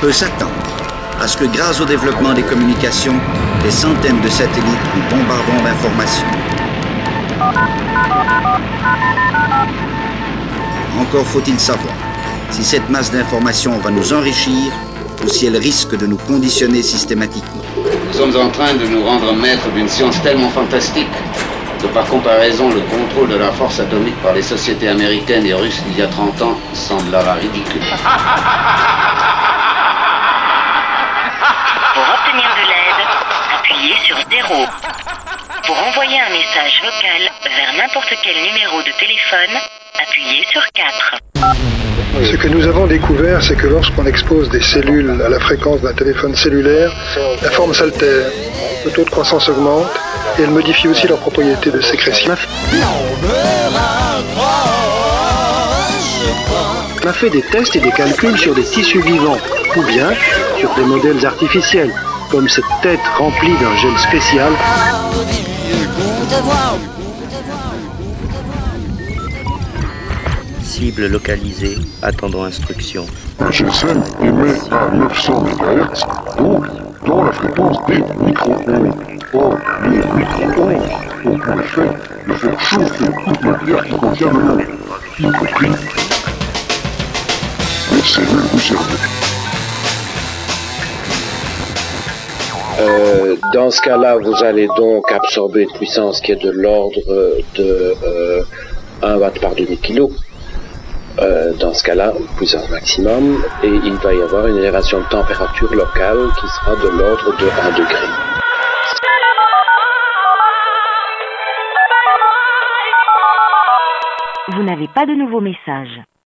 peut s'attendre à ce que grâce au développement des communications, des centaines de satellites nous bombarderont d'informations. Encore faut-il savoir si cette masse d'informations va nous enrichir ou si elle risque de nous conditionner systématiquement. Nous sommes en train de nous rendre maîtres d'une science tellement fantastique que par comparaison, le contrôle de la force atomique par les sociétés américaines et russes d'il y a 30 ans semble là ridicule. Pour obtenir de l'aide, appuyez sur 0. Pour envoyer un message vocal vers n'importe quel numéro de téléphone, appuyez sur 4. Ce que nous avons découvert, c'est que lorsqu'on expose des cellules à la fréquence d'un téléphone cellulaire, la forme s'altère, le taux de croissance augmente et elle modifie aussi leurs propriétés de sécrétion. On a fait des tests et des calculs sur des tissus vivants, ou bien sur des modèles artificiels, comme cette tête remplie d'un gel spécial. Cible localisée, attendant instruction. Un GSM émet à 900 MHz, donc dans la fréquence des micro-ondes. Or, les micro-ondes ont pour effet de faire chauffer toute matière qui contient de l'eau, y compris les cellules du cerveau. Dans ce cas-là, vous allez donc absorber une puissance qui est de l'ordre de 1 watt par demi-kilo. Dans ce cas-là, puissance maximum, et il va y avoir une élévation de température locale qui sera de l'ordre de 1 degré. Vous n'avez pas de nouveaux messages.